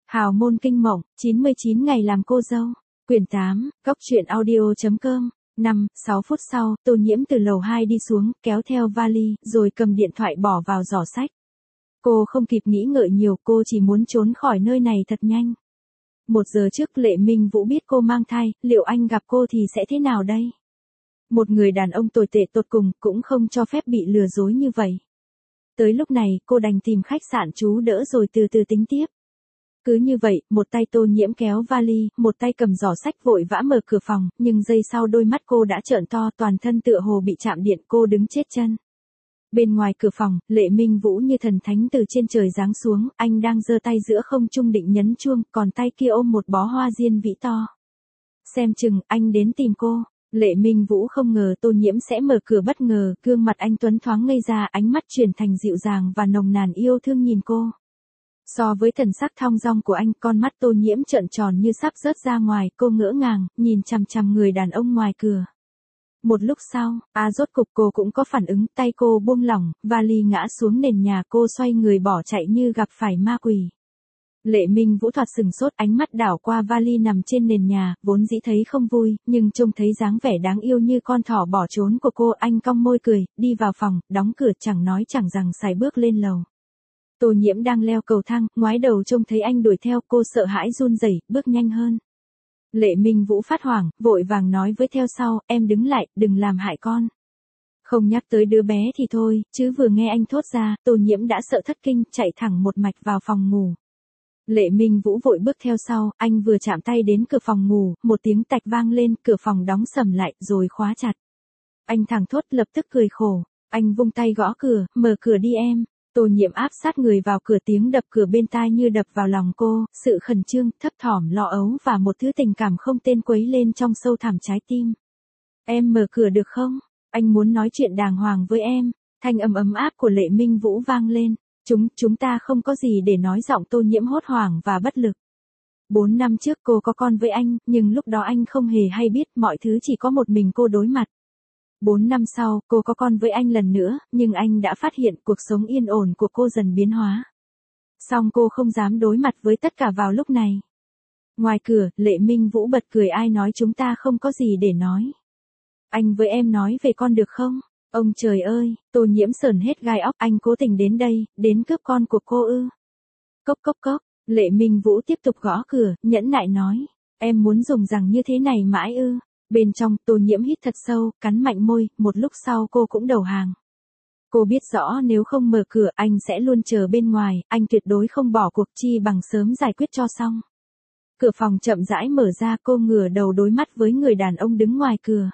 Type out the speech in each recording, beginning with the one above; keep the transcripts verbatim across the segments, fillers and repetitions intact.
Hào môn kinh mộng, chín mươi chín ngày làm cô dâu. Quyển tám, Cóc truyện audio.com. năm, sáu phút sau, Tô Nhiễm từ lầu hai đi xuống, kéo theo vali, rồi cầm điện thoại bỏ vào giỏ sách. Cô không kịp nghĩ ngợi nhiều, cô chỉ muốn trốn khỏi nơi này thật nhanh. Một giờ trước Lệ Minh Vũ biết cô mang thai, liệu anh gặp cô thì sẽ thế nào đây? Một người đàn ông tồi tệ tột cùng, cũng không cho phép bị lừa dối như vậy. Tới lúc này, cô đành tìm khách sạn trú đỡ rồi từ từ tính tiếp. Cứ như vậy, một tay Tô Nhiễm kéo vali, một tay cầm giỏ sách vội vã mở cửa phòng, nhưng giây sau đôi mắt cô đã trợn to, toàn thân tựa hồ bị chạm điện, cô đứng chết chân. Bên ngoài cửa phòng, Lệ Minh Vũ như thần thánh từ trên trời giáng xuống, anh đang giơ tay giữa không trung định nhấn chuông, còn tay kia ôm một bó hoa diên vĩ to. Xem chừng, anh đến tìm cô. Lệ Minh Vũ không ngờ Tô Nhiễm sẽ mở cửa bất ngờ, gương mặt anh tuấn thoáng ngây ra, ánh mắt chuyển thành dịu dàng và nồng nàn yêu thương nhìn cô. So với thần sắc thong dong của anh, con mắt Tô Nhiễm trợn tròn như sắp rớt ra ngoài, cô ngỡ ngàng, nhìn chằm chằm người đàn ông ngoài cửa. Một lúc sau, à rốt cục cô cũng có phản ứng, tay cô buông lỏng, vali ngã xuống nền nhà, cô xoay người bỏ chạy như gặp phải ma quỷ. Lệ Minh Vũ thoạt sừng sốt, ánh mắt đảo qua vali nằm trên nền nhà, vốn dĩ thấy không vui, nhưng trông thấy dáng vẻ đáng yêu như con thỏ bỏ trốn của cô, anh cong môi cười, đi vào phòng, đóng cửa chẳng nói chẳng rằng xài bước lên lầu. Tô Nhiễm đang leo cầu thang, ngoái đầu trông thấy anh đuổi theo, cô sợ hãi run rẩy, bước nhanh hơn. Lệ Minh Vũ phát hoảng, vội vàng nói với theo sau, em đứng lại, đừng làm hại con. Không nhắc tới đứa bé thì thôi, chứ vừa nghe anh thốt ra, Tô Nhiễm đã sợ thất kinh, chạy thẳng một mạch vào phòng ngủ. Lệ Minh Vũ vội bước theo sau, anh vừa chạm tay đến cửa phòng ngủ, một tiếng tạch vang lên, cửa phòng đóng sầm lại, rồi khóa chặt. Anh thẳng thốt lập tức cười khổ, anh vung tay gõ cửa, mở cửa đi em. Tô Nhiễm áp sát người vào cửa, tiếng đập cửa bên tai như đập vào lòng cô, sự khẩn trương, thấp thỏm, lo âu và một thứ tình cảm không tên quấy lên trong sâu thẳm trái tim. Em mở cửa được không? Anh muốn nói chuyện đàng hoàng với em. Thanh âm ấm áp của Lệ Minh Vũ vang lên. Chúng, chúng ta không có gì để nói, giọng Tô Nhiễm hốt hoảng và bất lực. Bốn năm trước cô có con với anh, nhưng lúc đó anh không hề hay biết, mọi thứ chỉ có một mình cô đối mặt. Bốn năm sau, cô có con với anh lần nữa, nhưng anh đã phát hiện cuộc sống yên ổn của cô dần biến hóa. Song cô không dám đối mặt với tất cả vào lúc này. Ngoài cửa, Lệ Minh Vũ bật cười, ai nói chúng ta không có gì để nói. Anh với em nói về con được không? Ông trời ơi, Tô Nhiễm sởn hết gai óc, anh cố tình đến đây, đến cướp con của cô ư? Cốc cốc cốc, Lệ Minh Vũ tiếp tục gõ cửa, nhẫn nại nói, em muốn dùng rằng như thế này mãi ư? Bên trong, Tô Nhiễm hít thật sâu, cắn mạnh môi, một lúc sau cô cũng đầu hàng. Cô biết rõ nếu không mở cửa, anh sẽ luôn chờ bên ngoài, anh tuyệt đối không bỏ cuộc, chi bằng sớm giải quyết cho xong. Cửa phòng chậm rãi mở ra, cô ngửa đầu đối mắt với người đàn ông đứng ngoài cửa.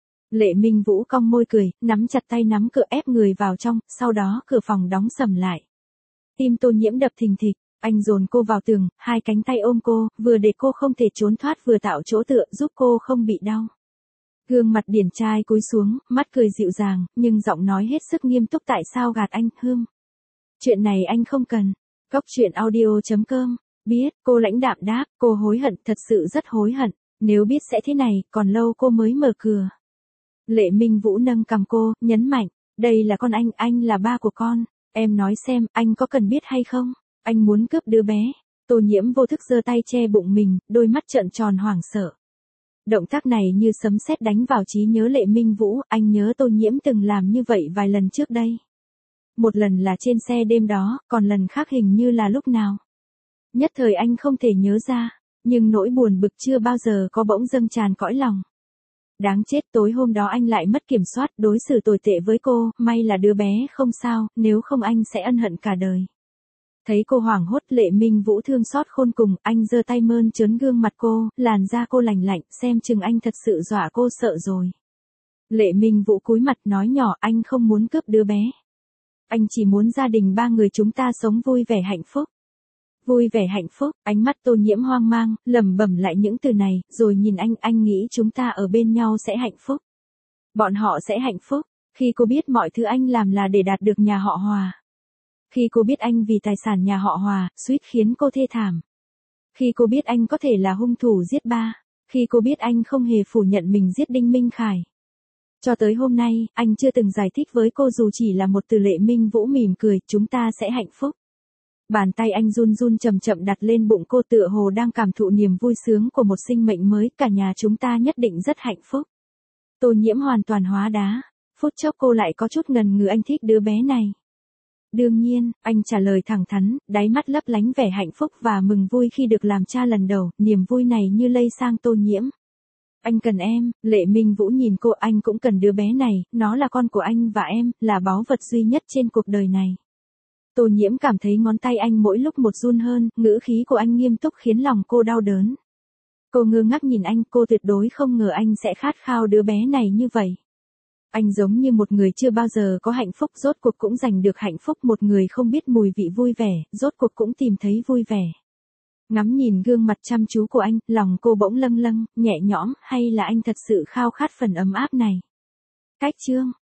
Lệ Minh Vũ cong môi cười, nắm chặt tay nắm cửa ép người vào trong, sau đó cửa phòng đóng sầm lại. Tim Tô Nhiễm đập thình thịch, anh dồn cô vào tường, hai cánh tay ôm cô, vừa để cô không thể trốn thoát vừa tạo chỗ tựa giúp cô không bị đau. Gương mặt điển trai cúi xuống, mắt cười dịu dàng, nhưng giọng nói hết sức nghiêm túc, tại sao gạt anh, hương? Chuyện này anh không cần. Cóc truyện audio.com. Biết, cô lãnh đạm đáp, cô hối hận, thật sự rất hối hận, nếu biết sẽ thế này, còn lâu cô mới mở cửa. Lệ Minh Vũ nâng cằm cô, nhấn mạnh, đây là con anh, anh là ba của con, em nói xem, anh có cần biết hay không? Anh muốn cướp đứa bé. Tô Nhiễm vô thức giơ tay che bụng mình, đôi mắt trợn tròn hoảng sợ. Động tác này như sấm sét đánh vào trí nhớ Lệ Minh Vũ, anh nhớ Tô Nhiễm từng làm như vậy vài lần trước đây. Một lần là trên xe đêm đó, còn lần khác hình như là lúc nào. Nhất thời anh không thể nhớ ra, nhưng nỗi buồn bực chưa bao giờ có bỗng dâng tràn cõi lòng. Đáng chết, tối hôm đó anh lại mất kiểm soát, đối xử tồi tệ với cô, may là đứa bé không sao, nếu không anh sẽ ân hận cả đời. Thấy cô hoảng hốt, Lệ Minh Vũ thương xót khôn cùng, anh giơ tay mơn trớn gương mặt cô, làn da cô lành lạnh, xem chừng anh thật sự dọa cô sợ rồi. Lệ Minh Vũ cúi mặt nói nhỏ, anh không muốn cướp đứa bé. Anh chỉ muốn gia đình ba người chúng ta sống vui vẻ hạnh phúc. Vui vẻ hạnh phúc, ánh mắt Tô Nhiễm hoang mang, lẩm bẩm lại những từ này, rồi nhìn anh, anh nghĩ chúng ta ở bên nhau sẽ hạnh phúc. Bọn họ sẽ hạnh phúc, khi cô biết mọi thứ anh làm là để đạt được nhà họ Hòa. Khi cô biết anh vì tài sản nhà họ Hòa, suýt khiến cô thê thảm. Khi cô biết anh có thể là hung thủ giết ba. Khi cô biết anh không hề phủ nhận mình giết Đinh Minh Khải. Cho tới hôm nay, anh chưa từng giải thích với cô dù chỉ là một từ. Lệ Minh Vũ mỉm cười, chúng ta sẽ hạnh phúc. Bàn tay anh run run chậm chậm đặt lên bụng cô tựa hồ đang cảm thụ niềm vui sướng của một sinh mệnh mới, cả nhà chúng ta nhất định rất hạnh phúc. Tô Nhiễm hoàn toàn hóa đá, phút chốc cô lại có chút ngần ngừ, anh thích đứa bé này. Đương nhiên, anh trả lời thẳng thắn, đáy mắt lấp lánh vẻ hạnh phúc và mừng vui khi được làm cha lần đầu, niềm vui này như lây sang Tô Nhiễm. Anh cần em, Lệ Minh Vũ nhìn cô, anh cũng cần đứa bé này, nó là con của anh và em, là báu vật duy nhất trên cuộc đời này. Tô Nhiễm cảm thấy ngón tay anh mỗi lúc một run hơn, ngữ khí của anh nghiêm túc khiến lòng cô đau đớn. Cô ngơ ngác nhìn anh, cô tuyệt đối không ngờ anh sẽ khát khao đứa bé này như vậy. Anh giống như một người chưa bao giờ có hạnh phúc, rốt cuộc cũng giành được hạnh phúc, một người không biết mùi vị vui vẻ, rốt cuộc cũng tìm thấy vui vẻ. Ngắm nhìn gương mặt chăm chú của anh, lòng cô bỗng lâng lâng, nhẹ nhõm, hay là anh thật sự khao khát phần ấm áp này. Cách chương